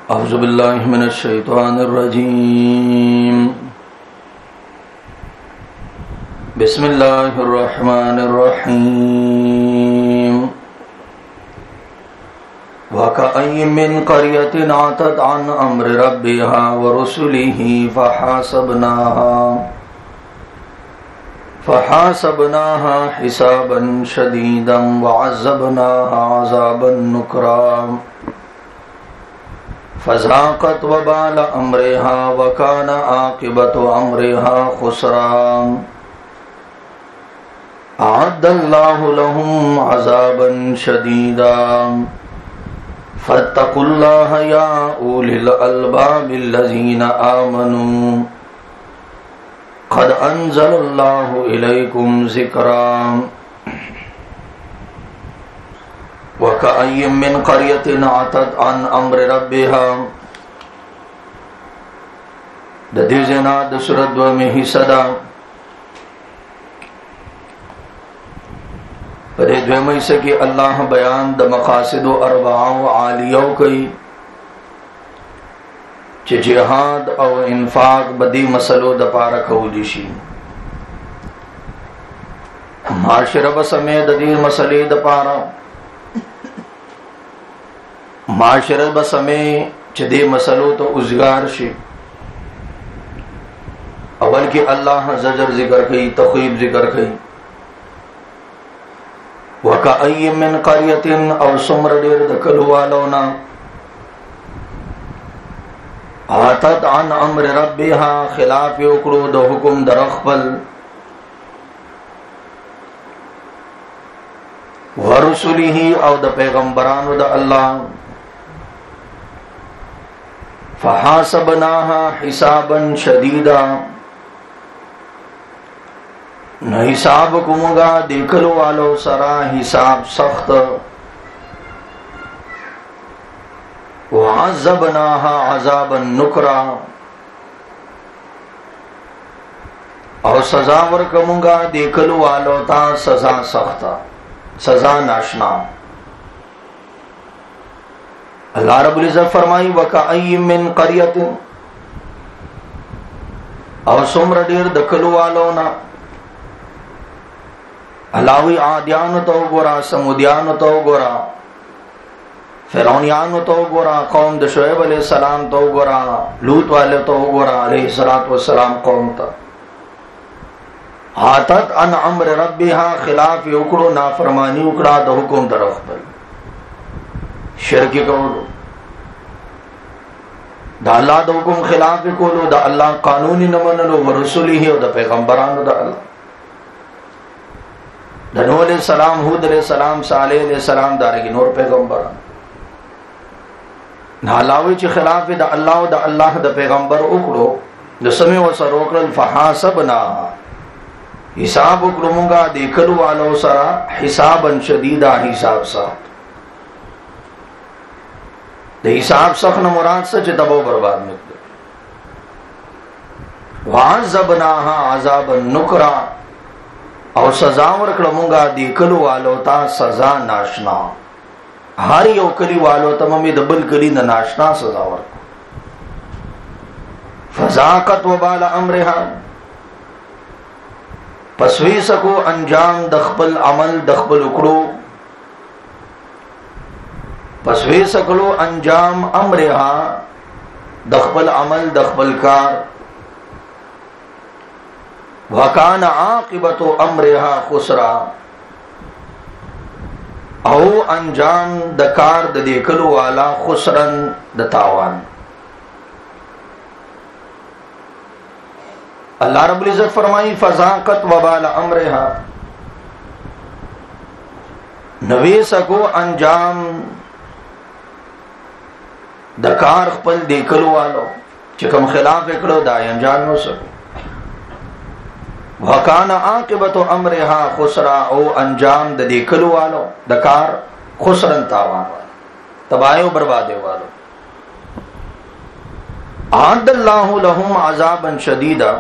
अऊज़ु बिल्लाहि मिनश शैतानिर रजीम। बिस्मिल्लाहिर रहमानिर रहीम। वकअय्यिम मिन क़र्यतिन अतत अन अम्रि रब्बिहा व रुसुलिही फहासबनाहा हिसाबन शदीदन व अज़्ज़बनाहा अज़ाबन नुकरा फ़ज़ाक़त वबाल अम्रिहा व कान आक़िबतु अम्रिहा खुसरा अअद्दल्लाहु लहुम अज़ाबन शदीदा फत्तक़ुल्लाह या उलिल अलबाबिल्लज़ीना आमनू क़द अंज़लल्लाहु इलैकुम ज़िक्रा। वकअय्यिम मिन क़र्यतिन अतत अन अम्रि रब्बिहा। ददीजना दसूरत में हिस्सा दा पर द्वेमई से कि अल्लाह बयान द मकासिद अरबाओ आलियो कई चे जिहाद और इन्फाक बदी मसलो द पारा कौलिशी माशरब समेत दीर मसले द पारा माशरब समय चदे मसलो तो उजगार शे अवल के अल्लाह जजर जिक्र कई तख़ीब जिक्र कई। वकअय्यिम मिन क़र्यतिन और सुमर डेर दकलु वालोना आतत अन अम्र रब्बिहा खिलाफ उकड़ो द हुकुम दरखबल व रुसुलिही और द पैगम्बरानु द अल्लाह फहासबनाहा हिसाबन शदीदा न हिसाब कुमगा देखलो वालो सरा हिसाब सख्त वअज़्ज़बनाहा अज़ाबन नुकरा और सजावर कमुगा देखलो वालो ता सजा सख्ता सजा नाशना। अल्लाह रब्बुल इज़्ज़त फरमाई वकअय्यिम मिन क़र्यतिन और सुमर डेर दकलु वालो ना अलावी आदियान तो गोरा समुदियान तो गोरा फिरौनियान तो गोरा कौम द शुएब अलैहिस्सलाम तो गोरा लूत वाले तो गोरा अलैहिस्सलातु वस्सलाम कौम ता आतत अन अम्र रब्बिहा खिलाफ उकड़ो नाफरमानी उकड़ा द हुकुम तरफ पर शिरक कौलो द अल्लाह द हुकुम खिलाफ कोलो द अल्लाह कानूनी न मनलो व रसूलिही द पैगंबरानो द अल्लाह द नूह अलैहिस्सलाम हूद अलैहिस्सलाम सालेह अलैहिस्सलाम दारगी नूर पैगंबरान नालावी च खिलाफ द अल्लाह द पैगंबर उकड़ो द समय व सरोकल फहासबना हिसाब उकड़ूंगा देखलु वालो सरा हिसाबन शदीदा हिसाब सा द हिसाब सख न मुराद सच दबो बर्बाद निकले वअज़्ज़बनाहा अज़ाबन नुकरा और सजावर कड़मुंगा देखलु वालो ता सजा नाशना हर यो कली वालो तममी दबल कली न नाशना सजावर फज़ाक़त वबाल अम्रिहा पसवी सको अंजाम दखबल अमल दखबल उकड़ो पसवे सकलो अंजाम अम्रिहा दखबल अमल दखबल कार वकान आक़िबतु अम्रिहा खुसरा औ अंजाम दकार द देखलो वाला खुसरन दतावान। अल्लाह रब्बुल इज़्ज़त फरमाई फ़ज़ाक़त वबाल अम्रिहा नवे सको अंजाम दकार खपल देखलो वालो चिकम खिलाफ एकड़ो दाय अंजाम हो सको वकान आक़िबतु अम्रिहा खुसरा ओ अंजाम द देखलो वालो दकार खुसरन तावान तबायो बर्बादे वालो। अअद्दल्लाहु लहुम अज़ाबन शदीदा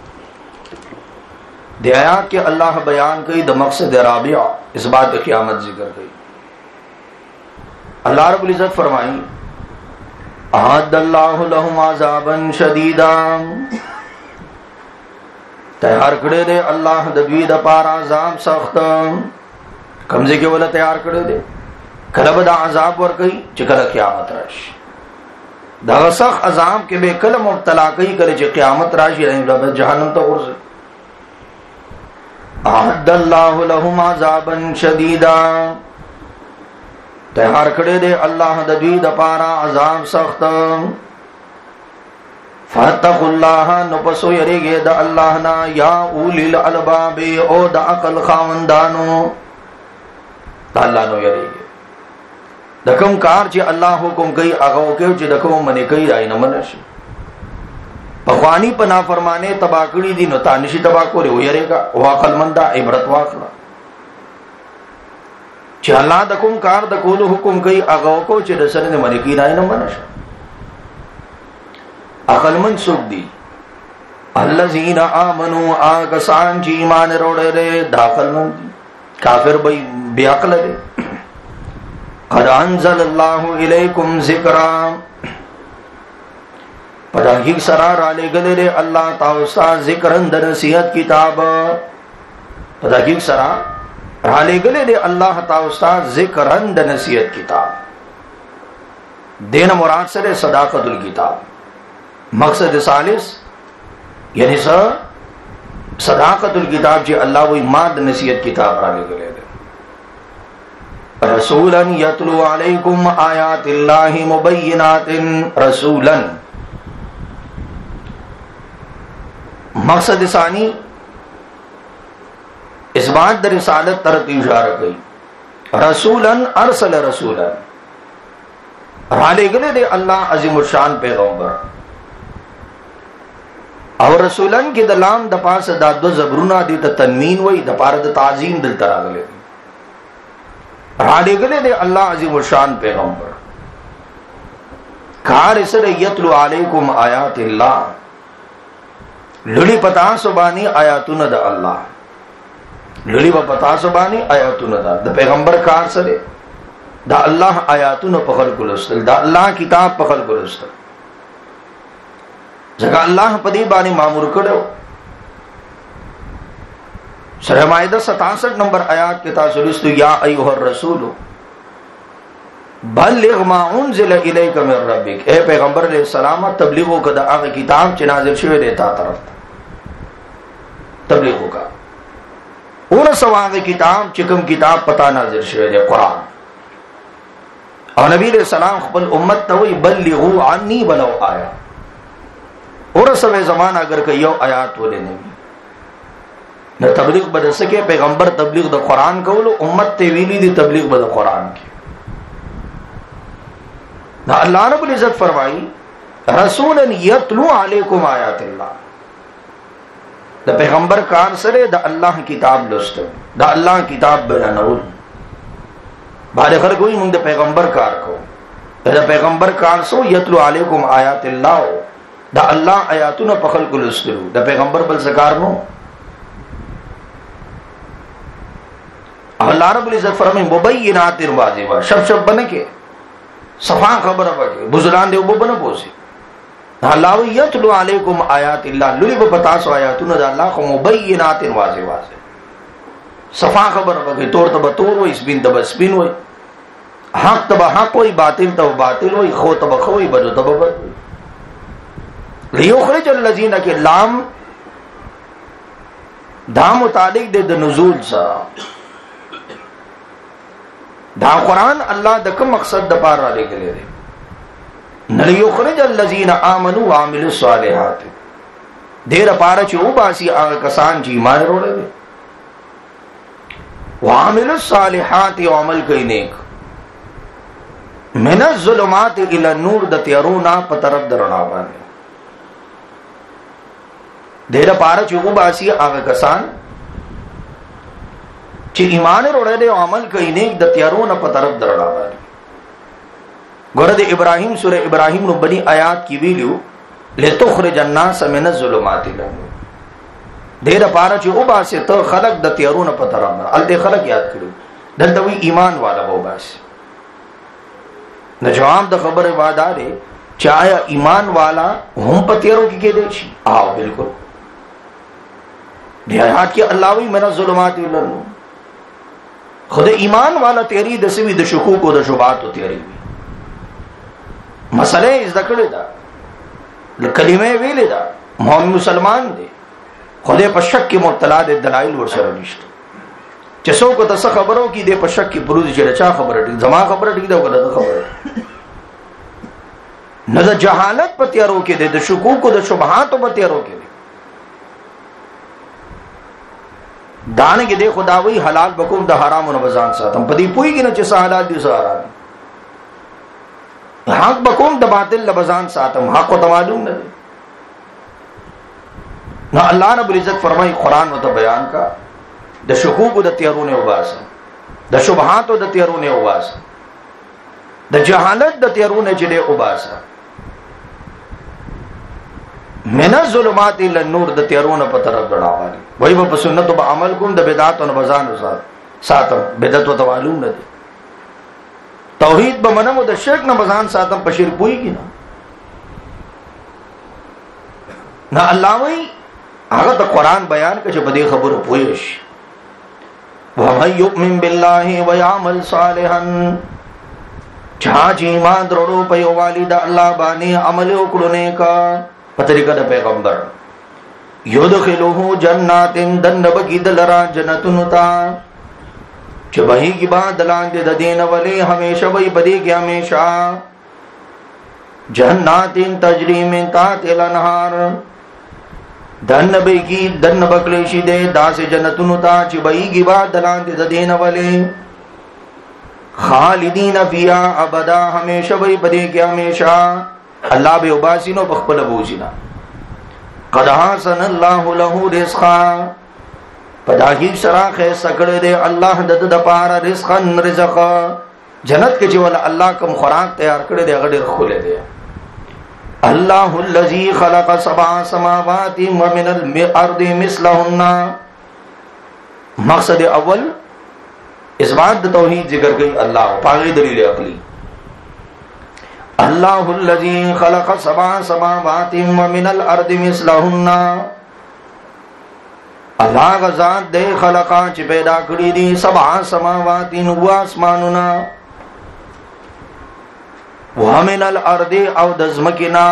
दया के अल्लाह बयान कई द मकसद राबिया इस बात क़यामत जिक्र कई। अल्लाह रब्बुल इज़्ज़त फरमाई अहद्दल्लाहु लहुम अज़ाबन शदीदा, तैयार करे दे अल्लाह दबी द पारा अजाब सख्त। कमजे के वाला तैयार करे दे कल बदा अजाब वर कई चिकल क़यामत राशि दा सख्त अजाब के बे कल मुब्तला कई करे च क़यामत राशि रब जहन्नम तो उर्ज। अहद्दल्लाहु लहुम अज़ाबन शदीदा, तैयार करे दे अल्लाह दबी द पारा अजाब सख्त। फतकुल्लाह नुपसो यरेगे द अल्लाह ना या उलिल अलबाबे ओ द अकल खावंदानो द अल्लाह नो यरेगे दकम कार चे अल्लाह हुकुम कई अगो के चे दकम मने कई आई न मनश भगवानी पना फरमाने तबाकड़ी दी नो तानिशी तबाको रे यरेगा ओ अकल मंदा इबरत वाखला चे अल्लाह दकम कार दकोल हुकुम कई अगो को चे दसन ने मने कई आई न मनश अकलमंद सुख दी अल्लज़ीना आमनू आगसान जी ईमान रोड़े रे दाखलमंद काफिर भाई बेअक्ल रे। क़द अंज़लल्लाहु इलैकुम ज़िक्रा, पदाही सरा राले गले रे अल्लाह ताउसा ज़िक्रन द नसीहत किताब, पदाही सरा राले गले रे अल्लाह ताउसा ज़िक्रन द नसीहत किताब। देन मुराद से सदाकतुल किताब मकसद सालिस यानी सदाकतुल किताब जी अल्लाह वही माद नसीहत किताब राले गले रसूलन यतलु अलैकुम आयातिल्लाहि मुबय्यिनातिन, रसूलन मकसद सानी इस बात दर रिसालत तरफ इशारा गई। रसूलन अरसल रसूलन राले गले दे अल्लाह अजीमुल शान पैगंबर और रसूलन की दलाम दपास दादो जबरुना दी तनवीन वही दपारद ताजीम दिल तरागले राले गले दे अल्लाह अजीमुल शान पैगंबर कार इसर यतलु अलैकुम आयातिल्लाह, लुली पता सुबानी आयातुन द अल्लाह, लुली व पता सुबानी आयातुन द पैगंबर कार सरे द अल्लाह आयातुन पखल कुलस्तल द अल्लाह किताब पखल कुलस्तल जगह अल्लाह पदी बानी मामूर करो। सूरह माइदा 67 नंबर आयात के तासुरिस्तु या अय्युहर रसूल बल्लिग मा उनज़िला इलैका मिर रब्बिक, ए पैगंबर अलैहि सलाम तबलीगो का दा किताब च नाज़िल शुवे देता तरफ तबलीगो का उन सवाग किताब चिकम किताब पता नाज़िल शुवे दे कुरान और नबी अलैहि सलाम खपल उम्मत तवई बल्लिगु अन्नी बलो आया और समय जमाना अगर कहियो आयात बोले नहीं न तबलीग बद सके पैगंबर तबलीग द कुरान कवलो उम्मत तेवीली दी तबलीग बद कुरान की ना अल्लाह रब्बुल इज्जत फरमाई रसूलन यतलू अलैकुम आयातिल्लाह, द पैगंबर कार सरे द अल्लाह किताब लुस्त द अल्लाह किताब बयानउल बारे खर कोई मुंद पैगंबर कार को द पैगंबर कार सो यतलू अलैकुम आयातिल्लाह द अल्लाह आयातुन पखल कुलस्तलू द पैगंबर बल सकार नो अल्लाह रब्बुल इज्जत फरमाई मुबय्यिनातिन वाज़िबा, शब शब बन के सफा खबर बगे बुजुर्गान दे वो बन पोसे अल्लाह यतलु अलैकुम आयातिल्लाह, लुली को पता सो आयातुन द अल्लाह को मुबय्यिनातिन वाज़िबा से सफा खबर बगे तोर तब तोर हो स्पिन तब स्पिन हो हक तब हक होई बातिल तब बातिल होई खो तब खोई बदो तब बदो लियुखरिज अल्लज़ीना के लाम दा मुतालिक दे द नुज़ूल सा दा कुरान अल्लाह दक मकसद द पार वाले के लिए न लियुखरिज अल्लज़ीना आमनू व अमिलुस सालिहात देर पार चो बासी आ कसान जी मान रोड़े व अमिलुस सालिहात अमल कई नेक मिनज़ ज़ुलुमात इला नूर द त्यरूना पतरब दरना बाने देर पार चुगु बासी आवे कसान ची ईमान रोड़े दे अमल कई नेक द त्यारो न पतरब दरड़ा बानी गोरद इब्राहिम सूरह इब्राहिम नु बनी आयात की वीडियो ले तुखरिज अन्नास मिनज़ ज़ुलुमाति इला नूर देर पार चुगु बासी तो खलक द त्यारो न पतरब अल दे खलक याद करो दल तवी ईमान वाला वो बासी न जवाब द खबर वादारे چایا ایمان والا هم پتیروں کی کې دی شي. آو بالکل دی آیات کې الله وی من الظلمات الى النور. خود ایمان والا تیری د سوي د شکوک او د شبهات تیری وی مسئله از دکړه دا کلمه ویلې دا محمد مسلمان دی خدای په شک کې مبتلا دي دلایل ورسره نشته چې څوک ته څه خبرو کې دی په شک کې پروز چې چا خبره دي زما خبره دي دا غلط خبره نه د جهالت په تیارو کې دی د شکوک او د شبهات په تیارو کې دی دانه کې دی خداوی حلال بکوم د حرام او بزان ساتم پدې پويږي نه چې څه حلال دي څه حرام حق بکوم د باطل لبزان ساتم حق او معلوم نه نو الله رب العزت فرمای قران وته بیان کا د شکوک د تیارونه وباسه د شبهات د تیارونه وباسه د جهالت د تیارونه چې له وباسه من الظلمات الى النور د تیارونه په طرف غړاوالي وای په سنت او عمل کوم د بدعت او بزان ساتم بدعت او معلوم نه دي توحید به منم او د شرک نه بزان ساتم په شرک پويږي نه الله وای هغه د قران بیان کې چې بده خبرو پويش وَمَن يُؤْمِن بِاللَّهِ وَيَعْمَلْ صَالِحًا چا چې ایمان درو په یو والد الله باندې عمل وکړو نه کا په طریقه د پیغمبر یدخلوه جنات دنبکی دلرا جنتون تا چې بهي کی بعد لاندې د دین ولي همیشه وي بدی کې همیشه جنات تجری من تحتها الانهار دنبکی دنبکلی شي دې داسې جنتون تا چې بهي کی بعد لاندې د دین ولي خالدین فیها ابدا همیشه وي بدی کې همیشه الله به وباسینو بخپل بوجینا قد حسن الله له رزقا پداهی سراخه سکړه دے الله د پاره رزقن رزق جنت کې چې ول الله کوم خوراک تیار کړی دی هغه ډېر خوله دی الله الذي خلق سبع سماوات ومن الارض مثلهن مقصد اول اثبات د توحید ذکر کوي الله پاغي دلیل عقلی الله الذي خلق سبع سماوات ومن الارض مثلهن الله غزاد دے خلقا چې پیدا کړی دي سبع سماوات و اسماننا ومن الارض او دزمکنا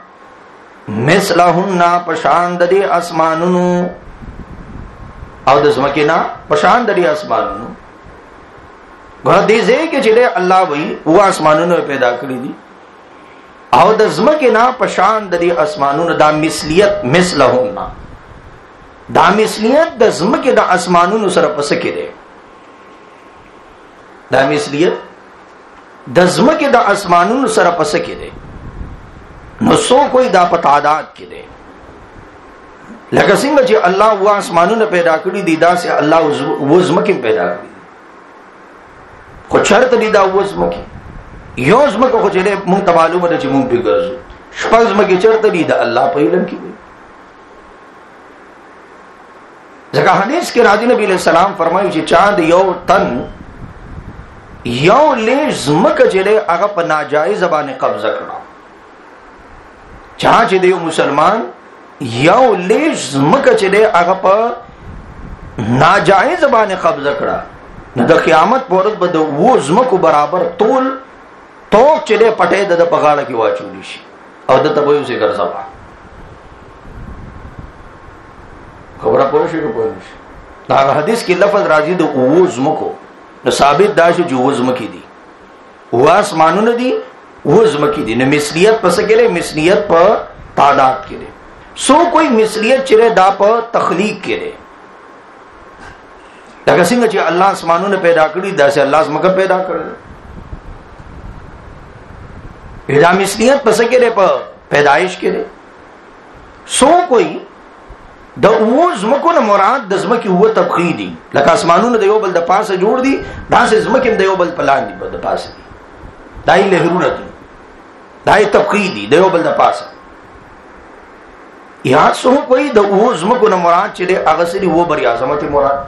مثلهن پشان د اسمانونو او دزمکنا پشان د اسمانونو غره دې ځکه چې الله وی و اسمانونو پیدا کړی دي او د زمکنا پشان د اسمانونو دا مثلیت مثلهن دا مثلیت د زمکه د اسمانونو سره پس کې ده دا مثلیت د زمکه د اسمانونو سره پس کې ده نو سو کوئی دا په تعداد کې ده لکه څنګه چې الله و اسمانونو پیدا کړی دي دا سه الله و زمکه پیدا کړی خو شرط دي دا و زمکه یو زمکه خو چې مونږ ته معلومه ده چې مونږ په ګرځو شپږ زمکه چرته دي د الله په علم کې ځکه حدیث کې راځي نبی علیہ السلام فرمایي چې چا د یو تن یو لیش زمکه چې هغه په ناجایز باندې قبضه کړه چا چې د یو مسلمان یو لیش زمکه چې هغه په ناجایز باندې قبضه کړه نو د قیامت په ورځ به د و زمکو برابر طول توک چې پټه د پغاړه کې واچول شي او د تبویو سي ګرځا خبره پوه شي په نشي دا حدیث کې لفظ راځي د اوز مکو نو ثابت دا چې اوز مکی دي واس مانونه دي اوز مکی دي نو مثلیت پس کېله مثلیت په تعداد کې دي سو کوئی مثلیت چې دا په تخلیق کې دي دا څنګه چې الله اسمانونه پیدا کړی دا چې الله زمکه پیدا کړل دا مثلیت پس کېله په پیدائش کې دي سو کوئی د اوز مکو نه مراد د زمکه هو تبخیدی لکه اسمانونه د یو بل د پاسه جوړ دي دا سه زمکه د یو بل پلان دي د پاسه دي دای لهرونه دي دای تبخیدی د یو بل د پاسه یا سو کوئی د اوز مکو نه مراد چې د هغه سری وو بری اعظمت مراد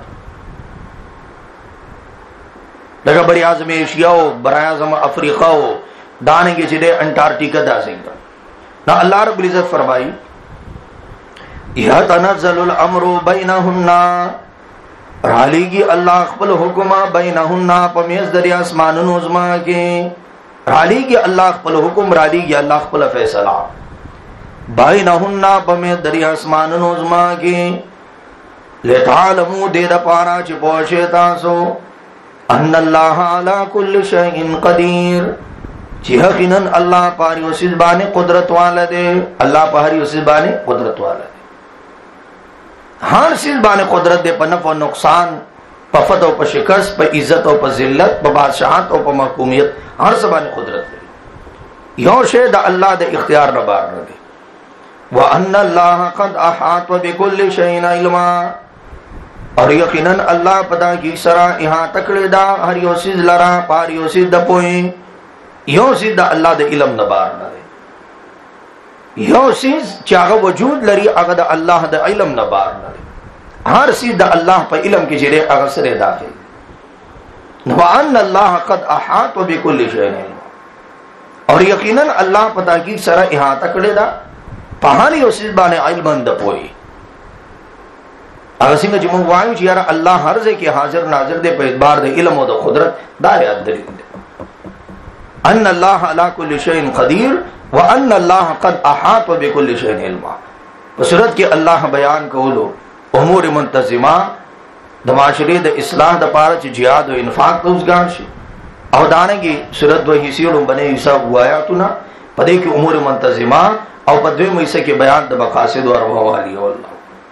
لکه بری اعظم ایشیا او بری اعظم افریقا او दाने के चिड़े अंटार्कटिका दा सिंगा ना अल्लाह रब्बुल इज्जत फरमाई या तनज़्ज़लुल अम्रु बैनहुन्ना रालीगी अल्लाह खपल हुक्मा बैनहुन्ना पमेस दरिया आसमान उज़मा के रालीगी अल्लाह खपल हुक्म रालीगी अल्लाह खपल फैसला बैनहुन्ना पमेस दरिया आसमान उज़मा के लितालमू दे द पारा च पहुंचे तासो अन्नल्लाह अला कुल्लि शैइन कदीर यकीनन अल्लाह पारी उसिस बाने कुदरत वाला दे अल्लाह पारी उसिस बाने कुदरत वाला दे हर चीज बाने कुदरत दे पर नफ़ा नुकसान पर फतह पर शिकस्त पर इज्जत और पर जिल्लत पर बादशाहत और पर महकूमियत हर सबाने कुदरत दे यो शेद अल्लाह दे इख्तियार न बार न दे व अन्नल्लाह क़द अहात बिकुल्लि शैइन इल्मा और यकीनन अल्लाह पता की सरा यहाँ तकड़ेदा हर यो चीज लरा पार यो चीज दपोई यो चीज अल्लाह दे इल्म न बार न दे यो चीज चाह वजूद लरी अगद अल्लाह दे इल्म न बार न दे हर चीज अल्लाह पर इल्म के जरिए अगसरे दाखिल व अन्नल्लाह क़द अहात बिकुल्लि शैइन इल्मा और यकीनन अल्लाह पता की सरा यहाँ तकड़ेदा पहाड़ी यो चीज बाने इल्म दपोई अगसिंग जुमु वायु यार अल्लाह हर जे के हाजिर नाजिर दे पे इतबार दे इल्म और कुदरत दाए अदरी अन्न अल्लाह अला कुल्लि शैइन कदीर व अन्न अल्लाह क़द अहात बिकुल्लि शैइन इल्मा सूरत के अल्लाह बयान कौलो उमूर मुंतजिमा दमाशरे द इस्लाह द पारच जिहाद व इन्फाक रोजगार से अवदाने की सूरत व हिसियों बने हिसाब हुआ तो ना पदे की उमूर मुंतजिमा और पदवे में इसे के बयान द मकासिद और अल्लाह